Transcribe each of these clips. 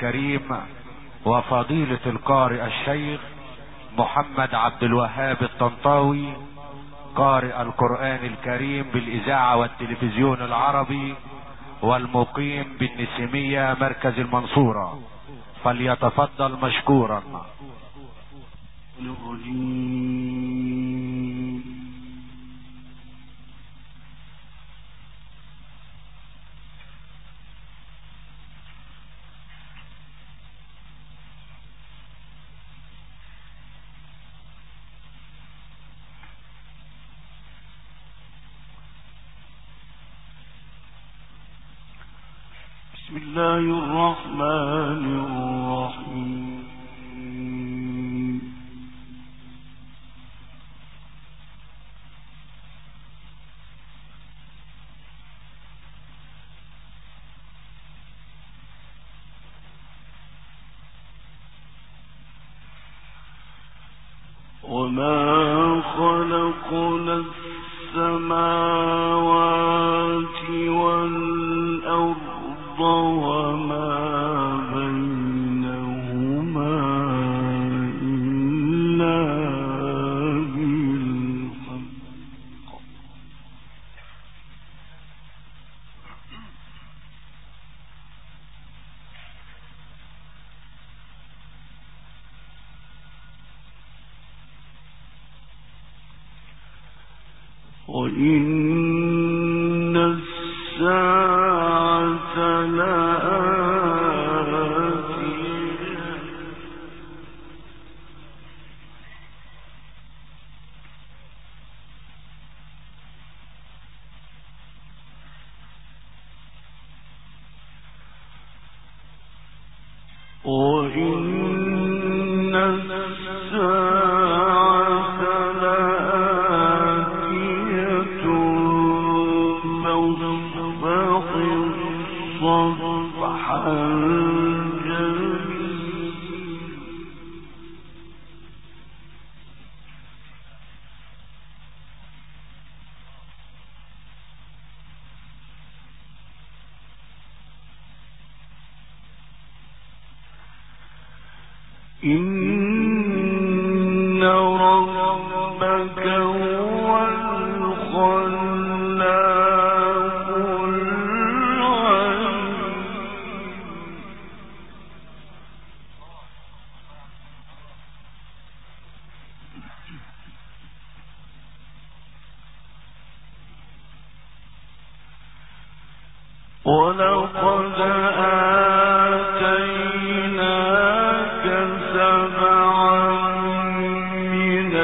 الكريم وفضيلة القارئ الشيخ محمد عبد الوهاب الطنطاوي، قارئ القرآن الكريم بالإذاعة والتلفزيون العربي والمقيم بالنسيمية مركز المنصورة، فليتفضل مشكورا. بسم الله الرحمن الرحيم. وما خلقنا السماوات والأرض وما بينهما إلا بالحق وإن الساعة لآتية وإن الساعة لآتية فاصفح الصفح الجميل إن ربك هو الخلاق العليم. ولقد آتيناك سبعا من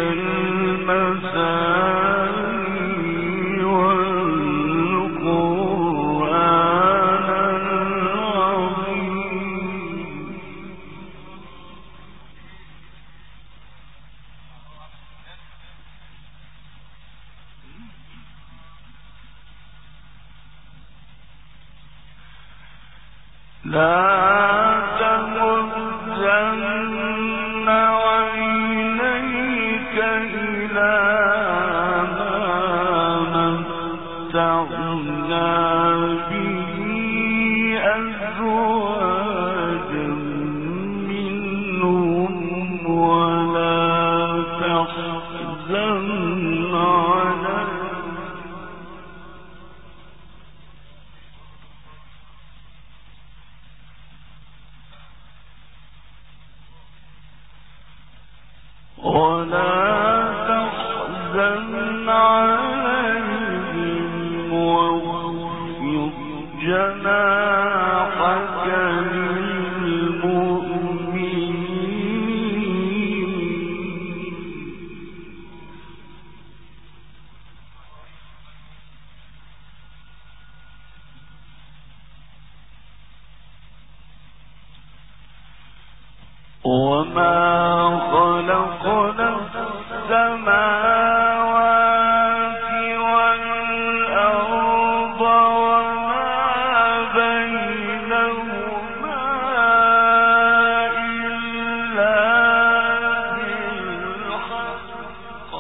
المثاني والقرآن العظيم. لا تمدن عينيك إلى ما متعنا به أزواجا منهم ولا تحزن عليهم واخفض جناحك للمؤمنين. وما خلقنا السماوات والأرض وما بينهما إلا بالحق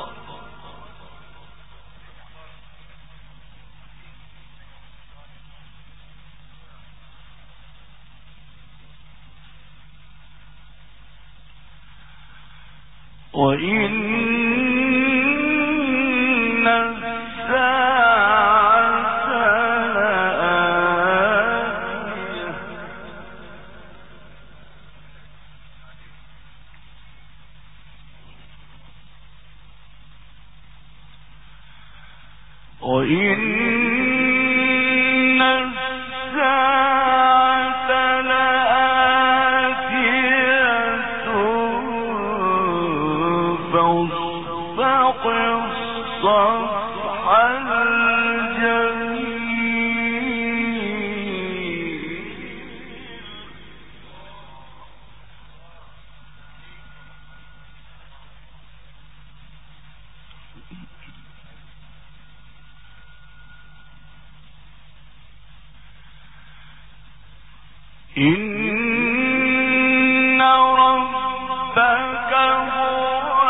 إن ربك هو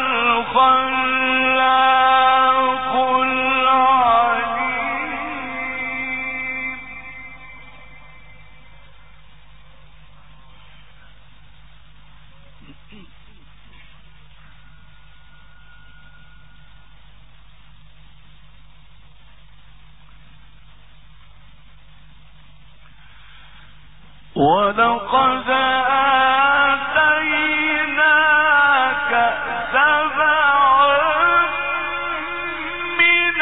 الخلاق العليم. ولقد آتيناك سبعا من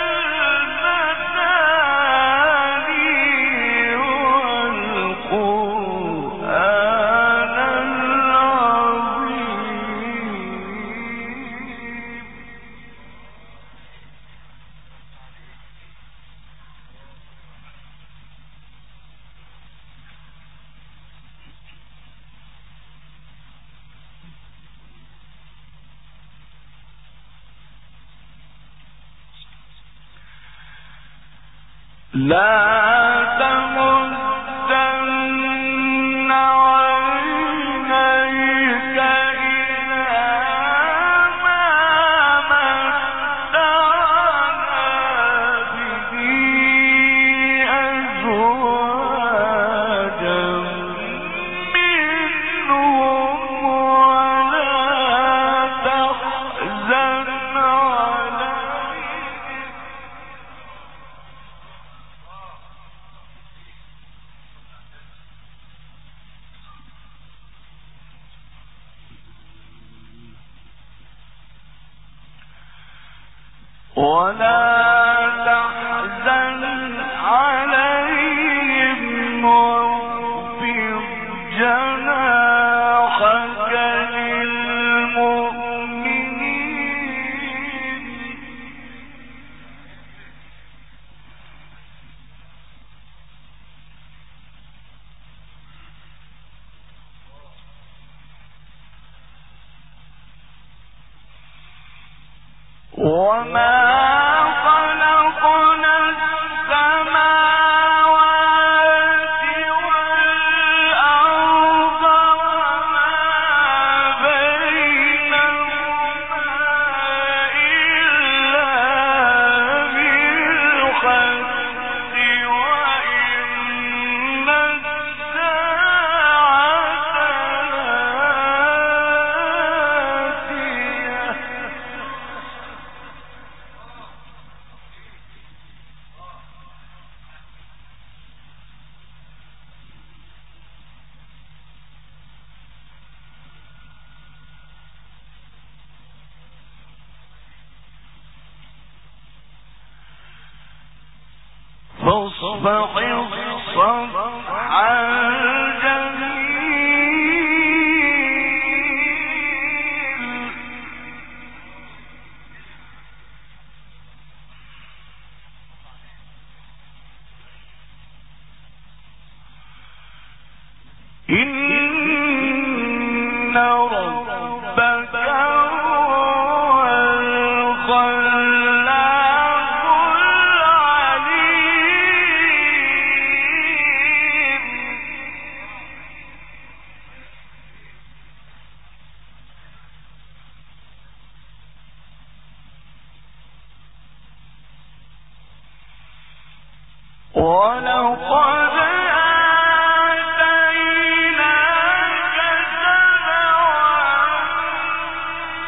المثاني والقرآن العظيم. لا تمدن عينيك إلى ما متعنا به أزواجا منهم ولا تحزن عليهم. واخفض جناحك للمؤمنين. وما خلقنا السماوات والأرض وما بينهما إلا بالحق وإن الساعة لآتية. فاصفح الصفح الجميل. إن ربك هو الخلاق العليم. ولقد آتيناك سبعا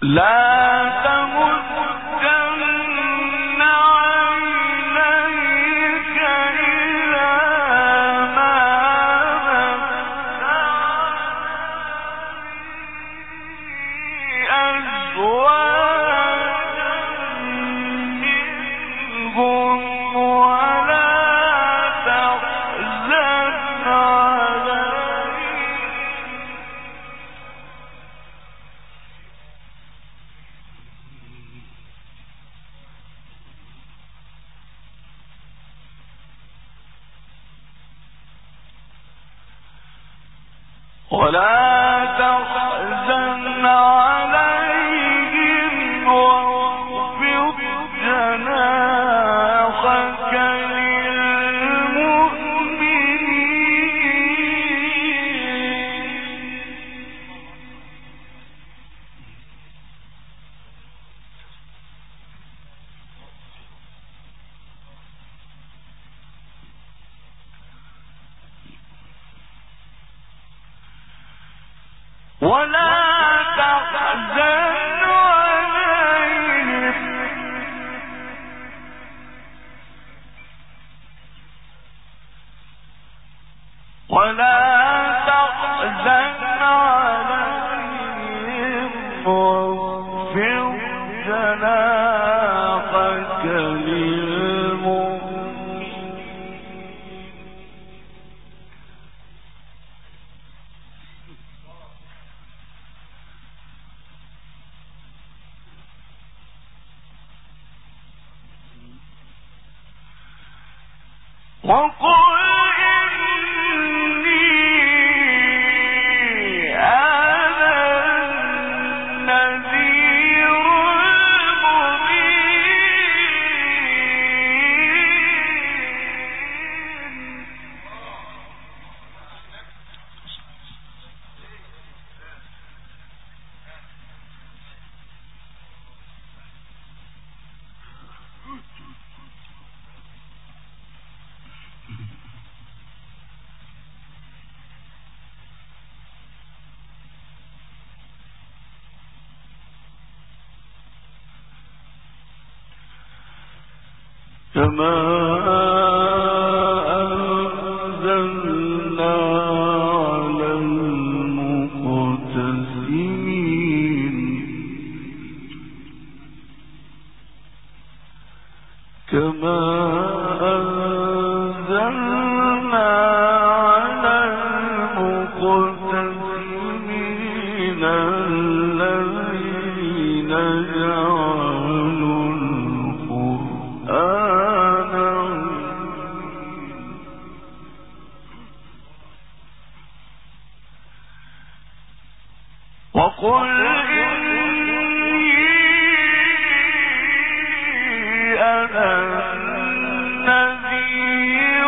كما أنزلنا على المقتسمين كما أنزلنا على المقتسمين الذين جعلوا وقل إني أنا النذير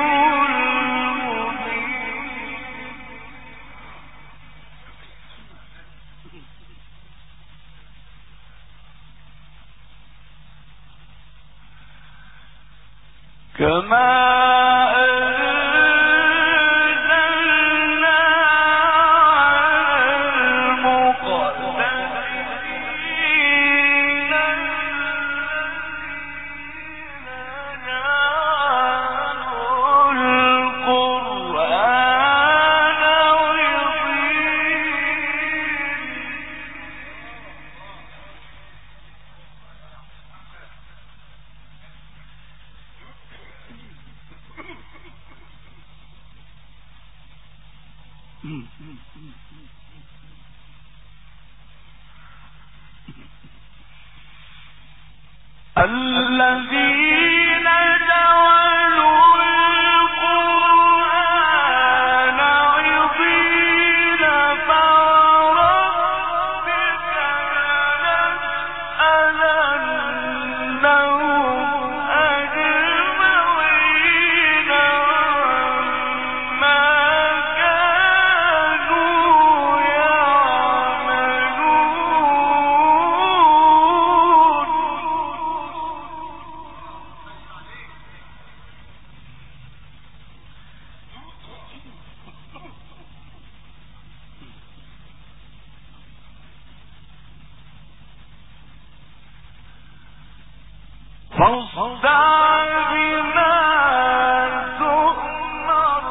المبين كما الذين جعلوا القرآن عضين فوربك لنسألنهم أجمعين عما كانوا يعملون فاصدع بما تؤمر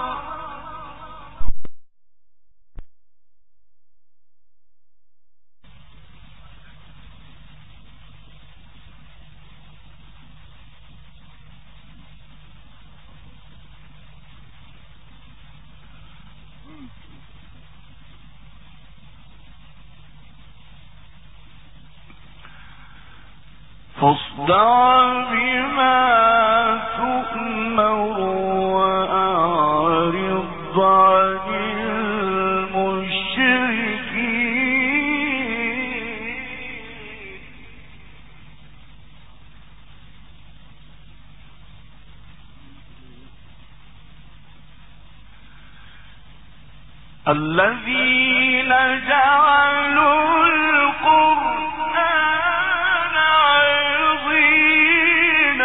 وأعرض عن المشركين الذين جعلوا القرآن عظيم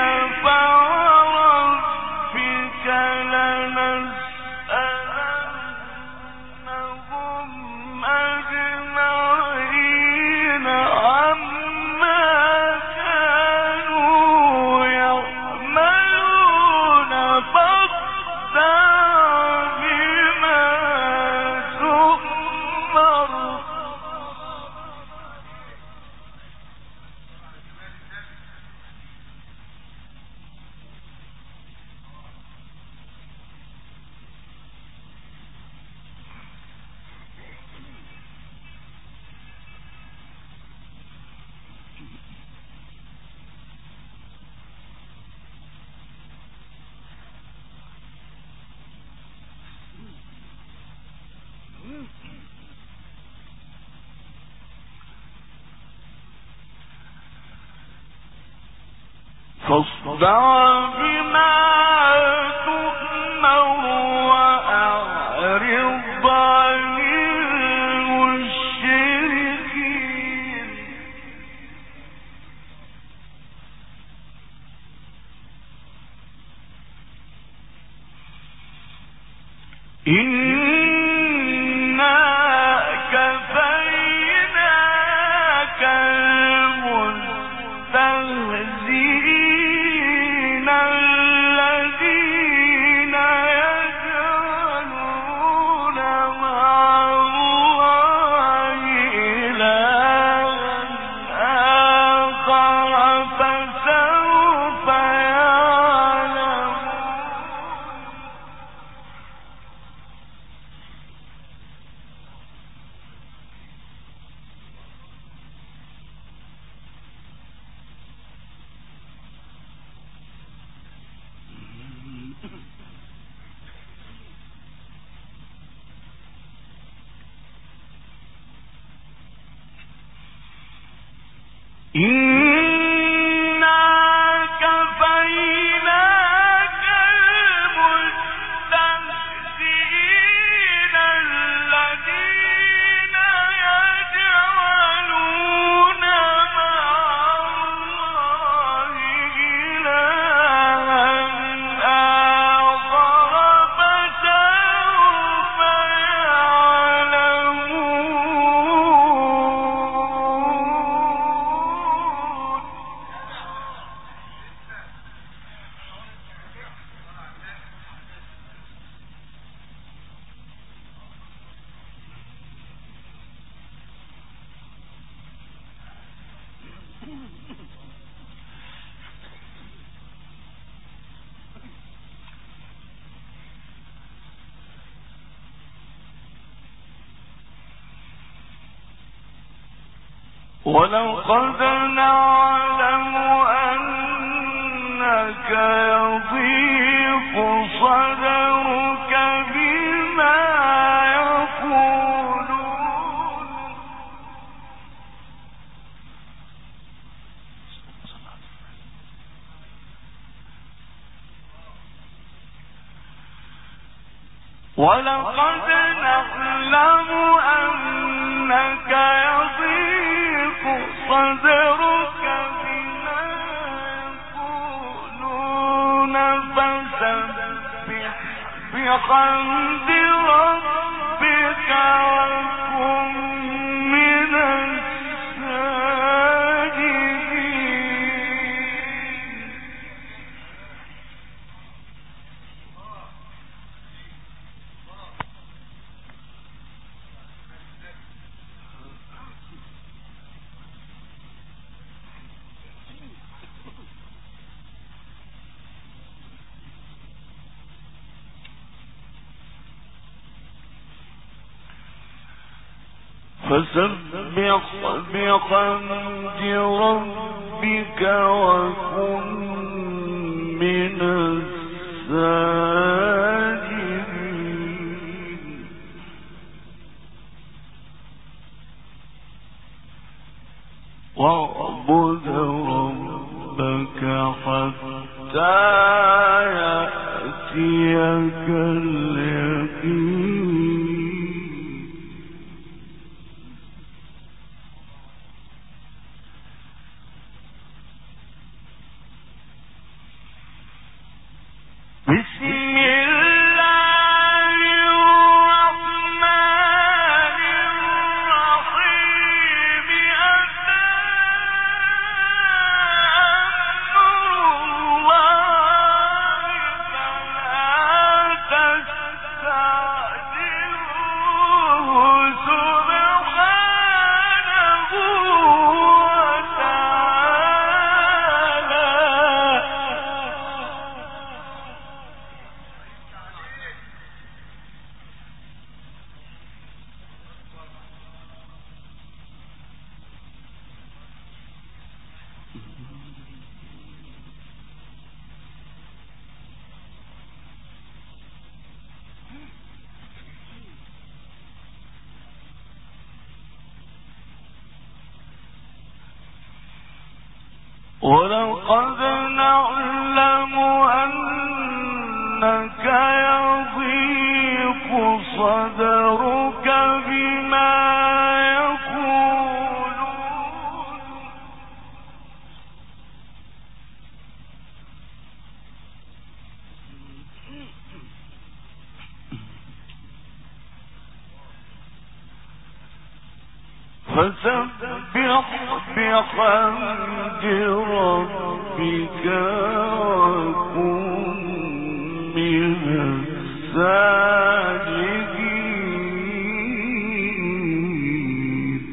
فوربك لنسألنهم أجمعين عما كانوا يعملون فاصدع بما تؤمر فاصدع بما تؤمر وأعرض عن المشركين إنا كفيناك المستهزئين الذين يجعلون مع الله إلها آخر فسوف يعلمون إنا كفيناك المستهزئين الذين يجعلون مع الله إلها آخر فسوف يعلمون ولقد نعلم أنك يضيق صدرك بما يقولون ولقد نعلم أنك يضيق صدرك بما يقولون فسبح بحمد ربك وكن من الساجدين فسبح بحمد ربك وكن من الساجدين واعبد ربك حتى يأتيك اليقين بسم الله الرحمن الرحيم أتى أمر الله فلا تستعجلوه سبحانه ولقد نعلم أنك يضيق صدرك بما يقولون فسبح بحمد ربك وكن من الساجدين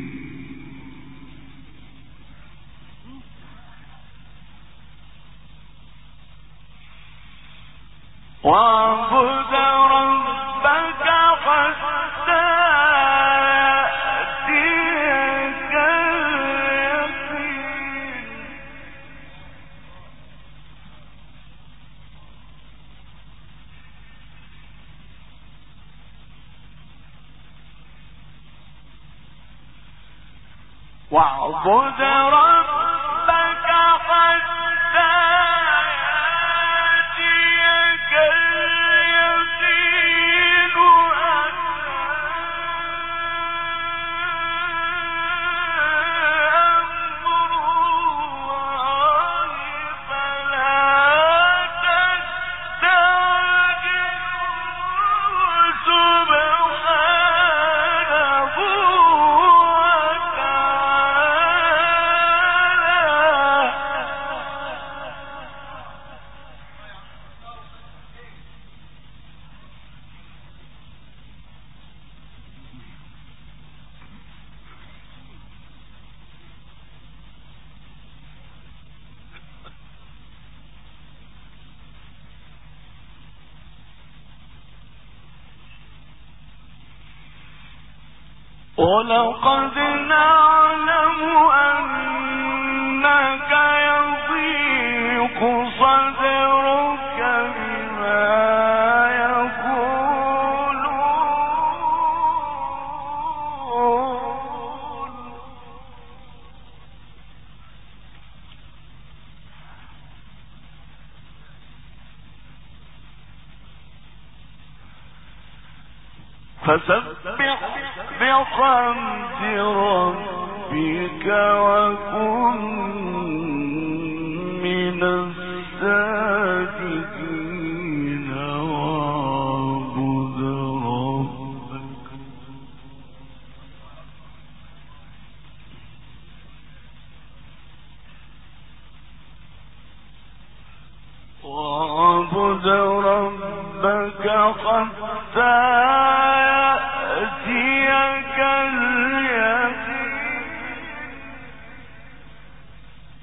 واعبد ربك حتى يأتيك اليقين واعبد ربك حتى يأتيك اليقين أمر الله فلا تستعجلوه سبحانه ولقد نعلم أنك يضيق صدرك بما يقولون فسبح بحمد ربك وكن من الساجدين واعبد ربك حتى يأتيك اليقين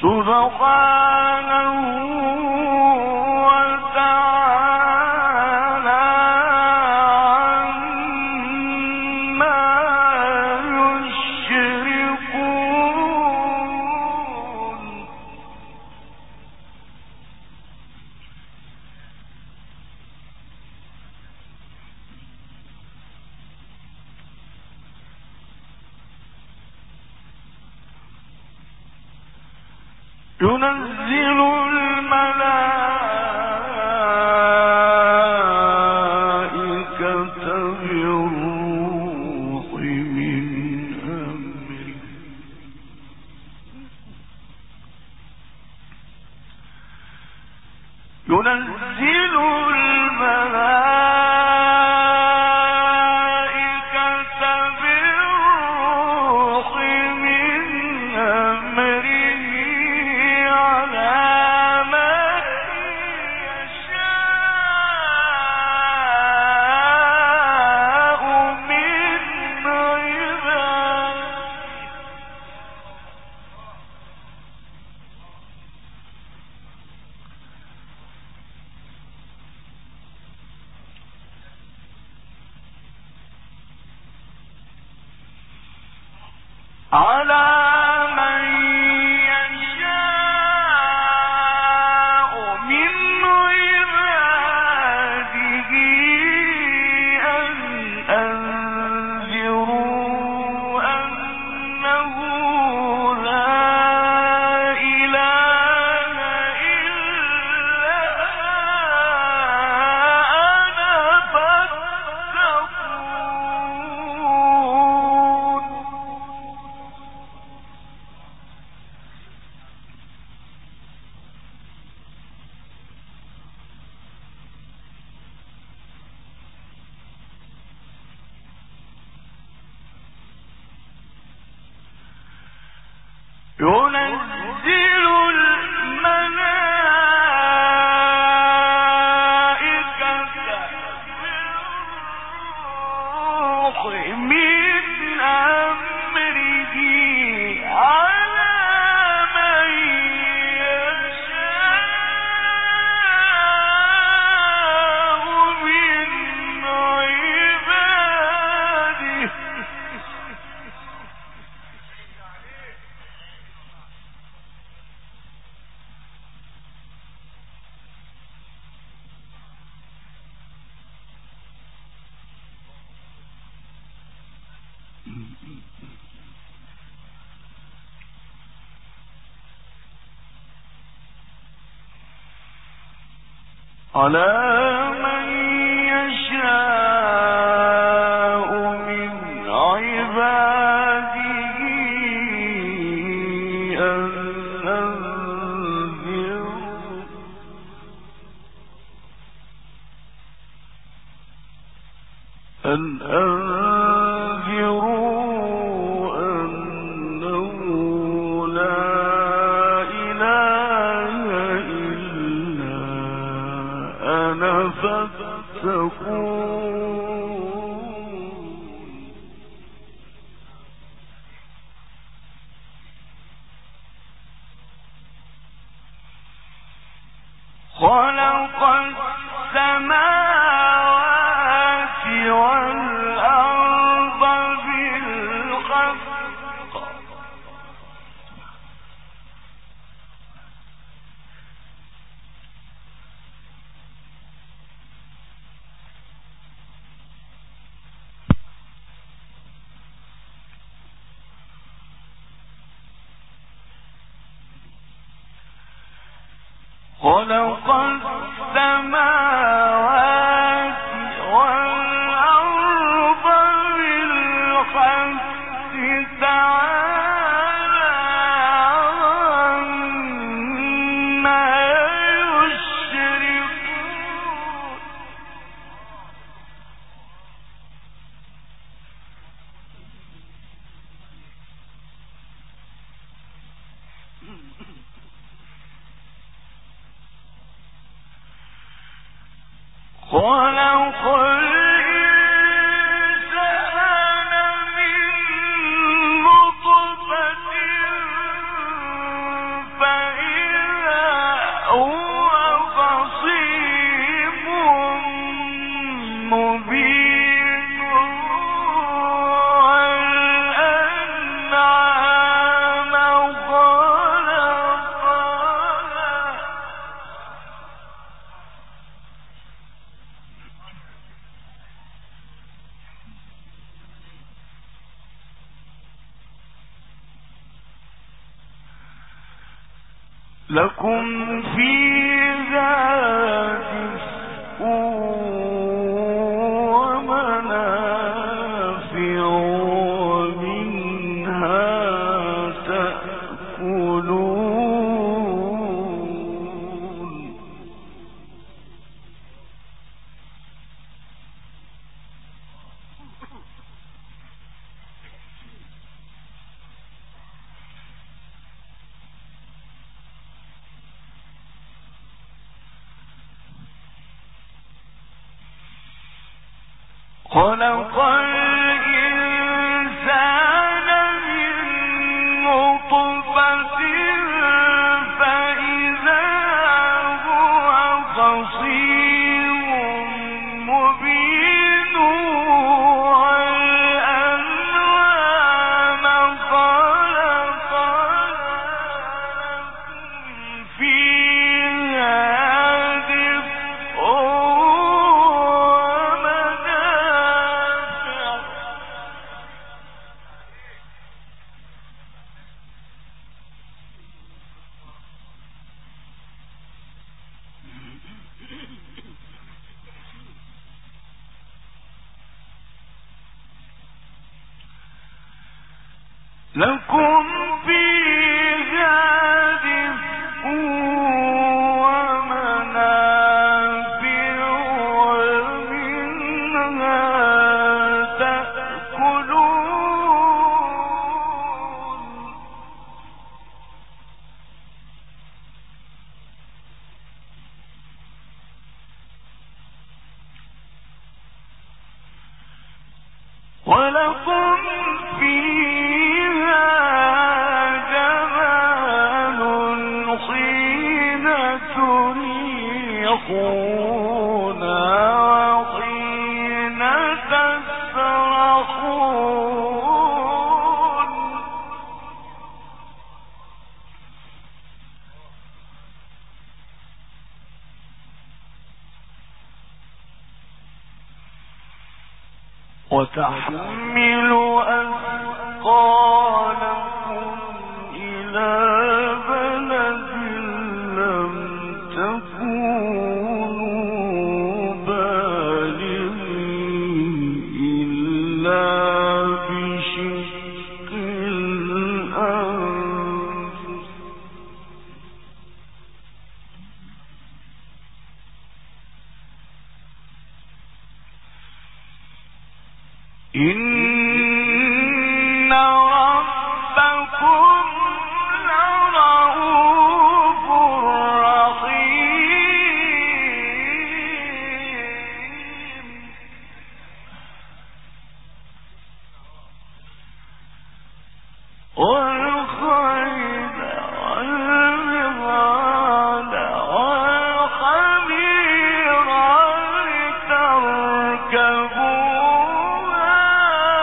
سبحانه وتعالى عما يشركون. ينزل الملائكة بالروح من أمره ينزل الملائكة بالروح من أمره على من يشاء من عباده على من يشاء من عباده أن أنذروا أنه لا إله إلا أنا فاتقون. ينزل الملائكة بالروح من أمره على من يشاء من عباده على من يشاء من عباده أن أنذروا أنه لا إله إلا أنا فاتقون. خلق السماوات والأرض بالحق خلق السماوات والأرض بالحق تعالى عما يشركون. خلق الإنسان من نطفة لكم فيها دفء ومنافع ومنها تأكلون خلق الإنسان من نطفة فإذا هو خصيم مبين والأنعام خلقها لكم فيها دفء لكم فيها دفء ومنافع ومنها تأكلون ولكم فيها جمال حين تريحون وحين تسرحون وتحمل أثقالكم إلى بلد لم تكونوا بالغيه إلا بشق الأنفس إن ربكم لرؤوف رحيم والخيل والبغال والحمير لتركبوها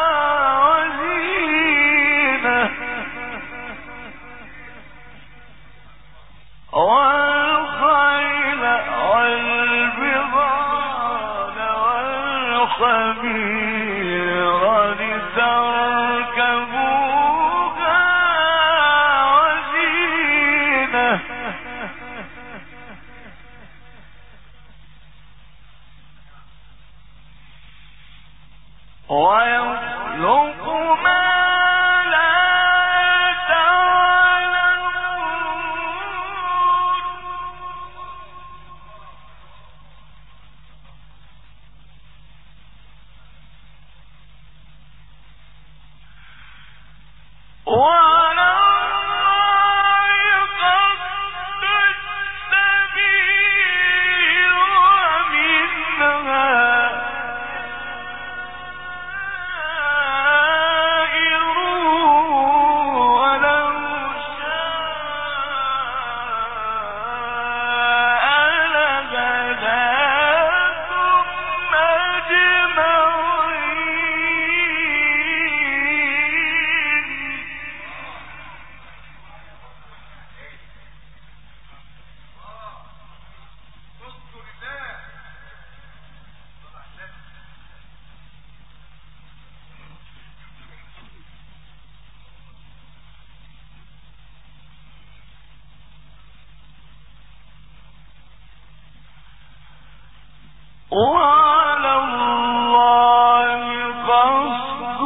وعلى الله قصد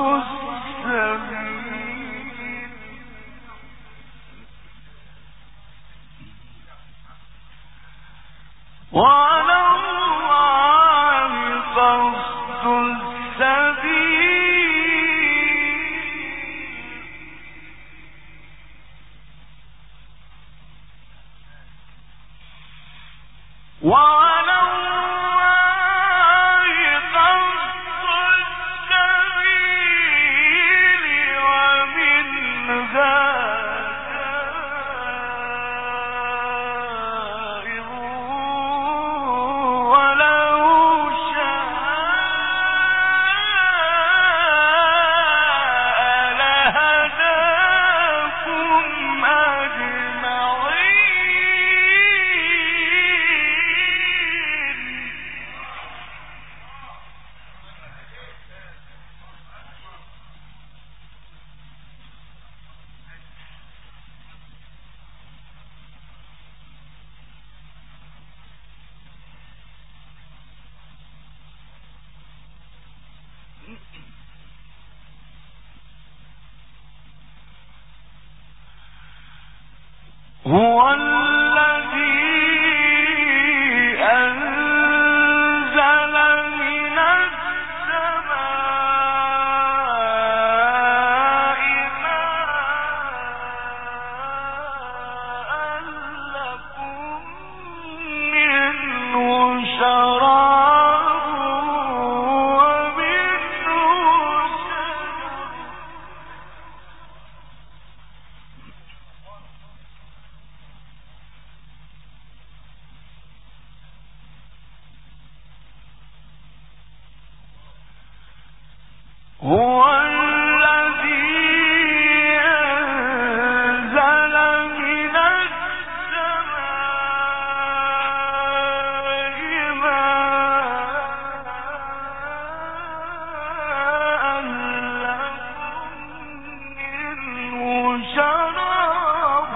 السبيل وعلى الله قصد السبيل وعلى الله قصد السبيل ومنها جائر ولو شاء لهداكم أجمعين هو الذي أنزل من السماء ماء لكم منه شراب ومنه شجر هو الذي أنزل من السماء ماء لكم منه شراب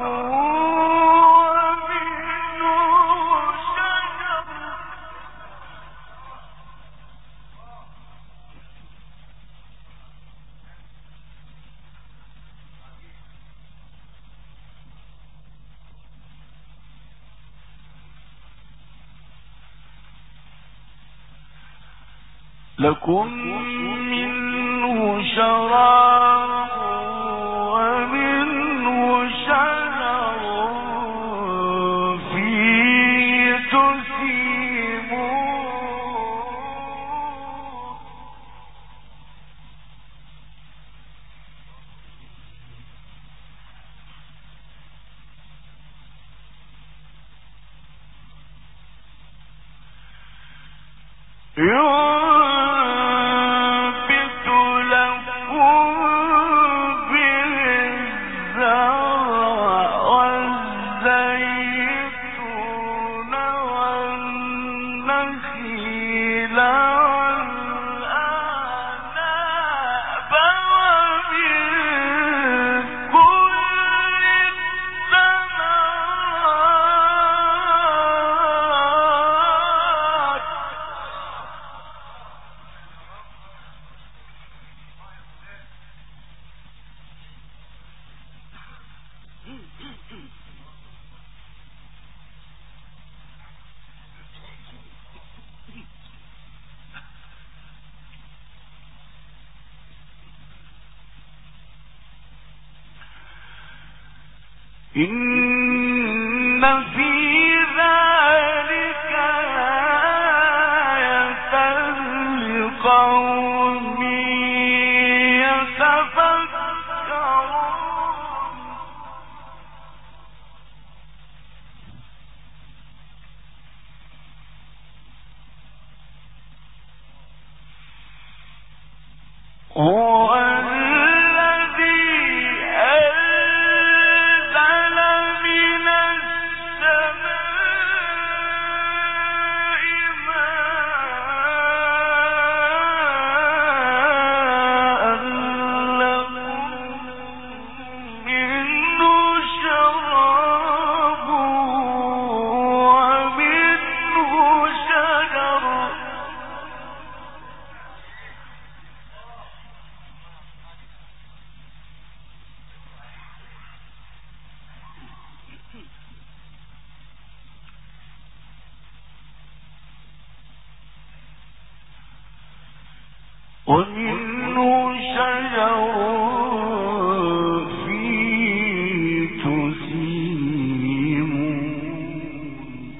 ومنه شجر لكم منه شراب ومنه شجر فيه تسيمون ينبت لكم به الزرع والزيتون والنخيل والأعناب ومن كل الثمرات إن في ذلك آية لقوم يتفكرون هو الذي أنزل من السماء ماء لكم منه شراب ومنه شجر ومنه شجر فيه تسيمون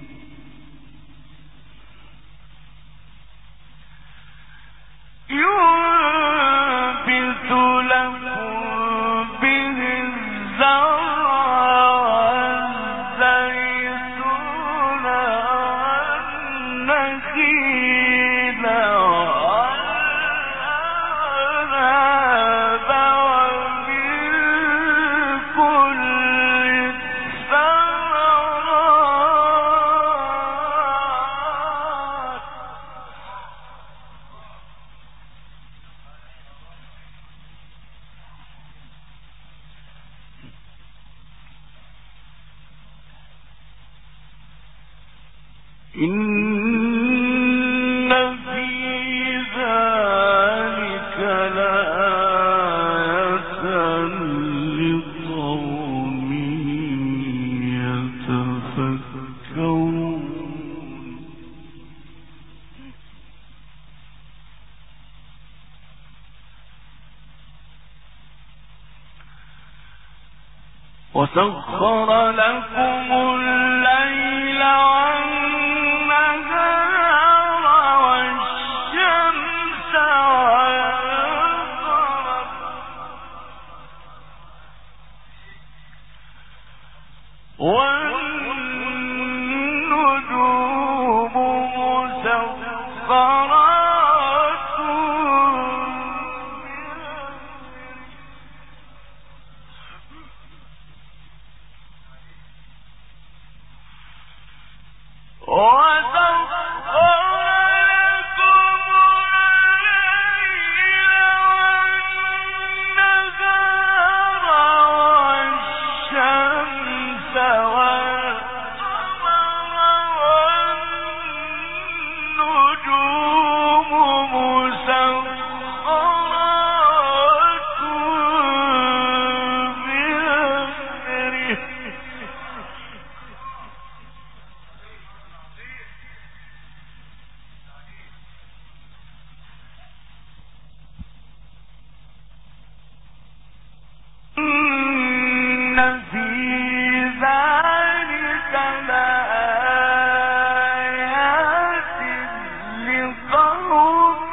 ينبت لكم به الزرع والزيتون والنخيل والأعناب ومن كل الثمرات إن في ذلك لآية لقوم يتفكرون وسخر لكم الليل والنهار والشمس والقمر والنجوم مسخرات وسخر لكم الليل والنهار والشمس والقمر والنجوم مسخرات بأمره إن في ذلك لآيات لقوم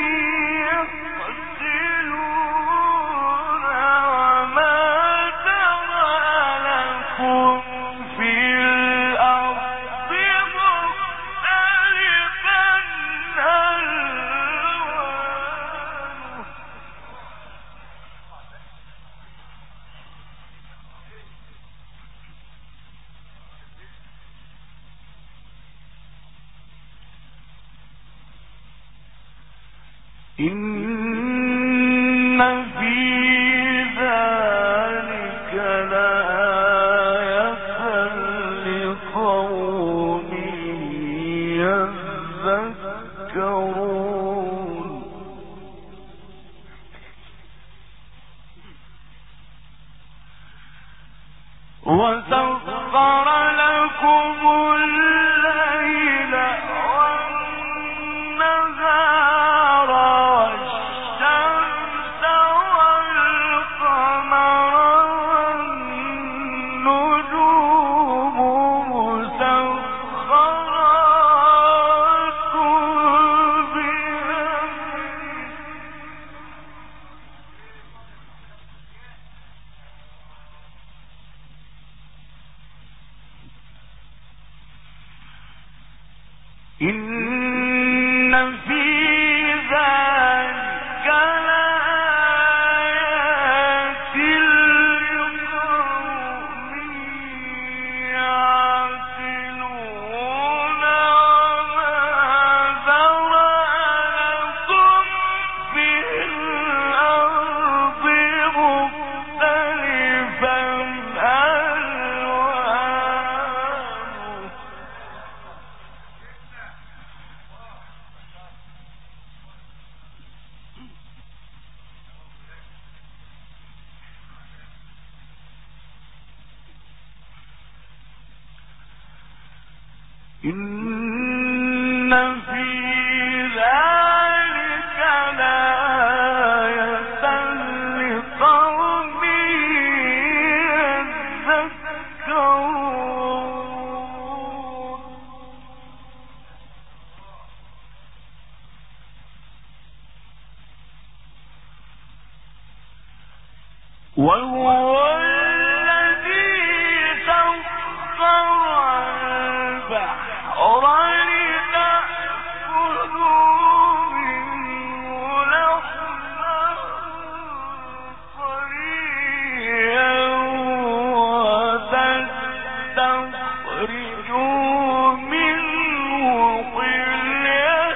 يعقلون وما ترى لكم في الأرض مختلفا ألوانه إن في ذلك لآية لقوم يذكرون وسخر لكم الليل والنهار والشمس والقمر والنجوم مسخرات بأمره إن في ذلك لآيات لقوم يعقلون وما ذرأ لكم في الأرض مختلفا ألوانه إن في ذلك لآية لقوم يذكرون. وهو الذي سخر البحر لتأكلوا منه لحما طريا وتستخرجوا منه حلية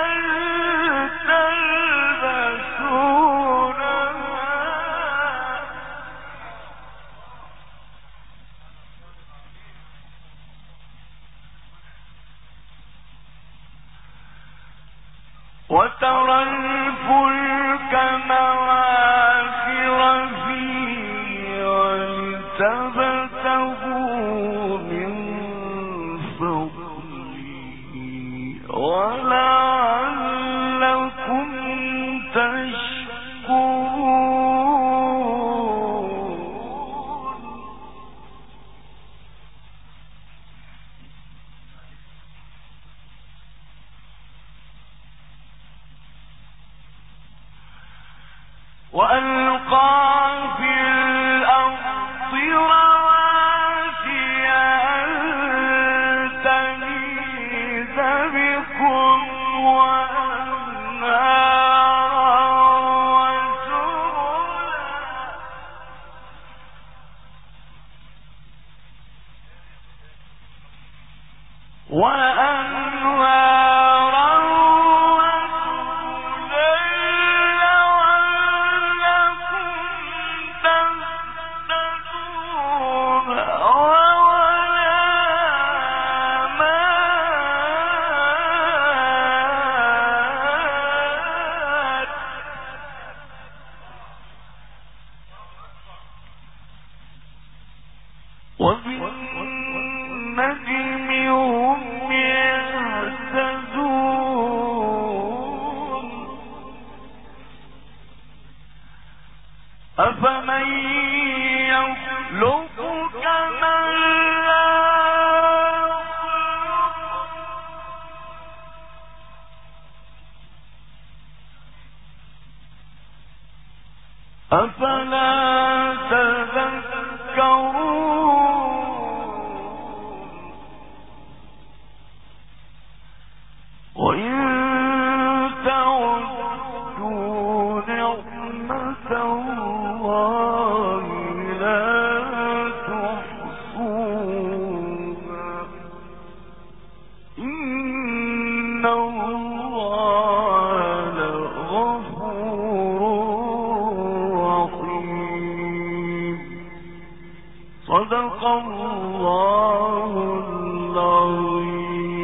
وترى الفلك مواخر فيه ولتبتغوا من فضله ولعلكم تشكرون. وألقى في الأرض رواسي أن تميد بكم وأنهارا وأنهارا وبالنجم هم يهتدون. أفمن يخلق كمن لا يخلق أفلا تذكرون. وإن تعدوا نعمة الله لا تحصوها إن الله لغفور رحيم. صدق الله العظيم.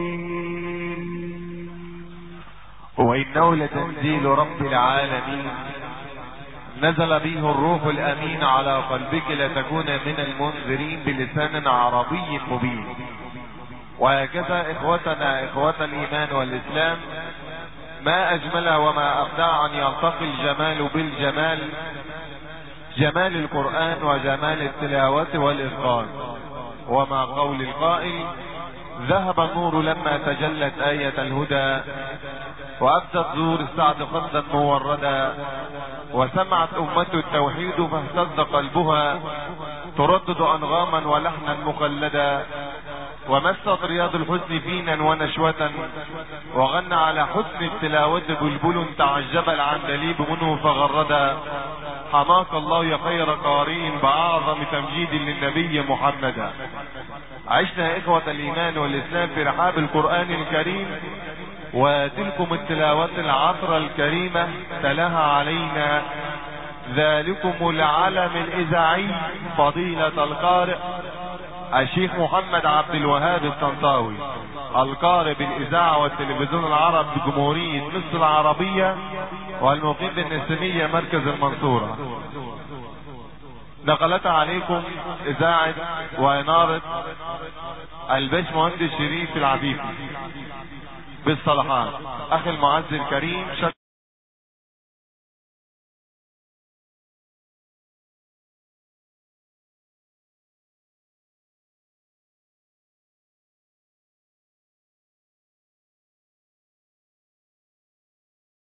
وإنه لتنزيل رب العالمين نزل به الروح الأمين على قلبك لتكون من المنذرين بلسان عربي مبين. وهكذا إخوتنا إخوة الإيمان والإسلام، ما أجمل وما أبدع أن يلتقي الجمال بالجمال، جمال القرآن وجمال التلاوة والإتقان. وما قول القائل: ذهب النور لما تجلت آية الهدى، وأبدت زور السعد خدا موردا، وسمعت أمة التوحيد فاهتز قلبها، تردد أنغاما ولحنا مخلدا، ومست رياض الحزن فينا ونشوة، وغنى على حسن التلاوة بلبل تعجب العندليب منه فغردا. حماك الله يا خير قارئ بأعظم تمجيد للنبي محمدا. عشنا إخوة الإيمان والإسلام في رحاب القرآن الكريم، وتلكم التلاوة العطرة الكريمة تلاها علينا ذلكم العلم الإذاعي فضيلة القارئ الشيخ محمد عبد الوهاب الطنطاوي، القارئ بالإذاعة والتلفزيون العرب بجمهورية مصر العربية، والمقيم بالنسيمية مركز المنصورة. نقلت عليكم إذاعة وإنارة الباش مهندس شريف العفيفي بالصلاحات. اخي المعز الكريم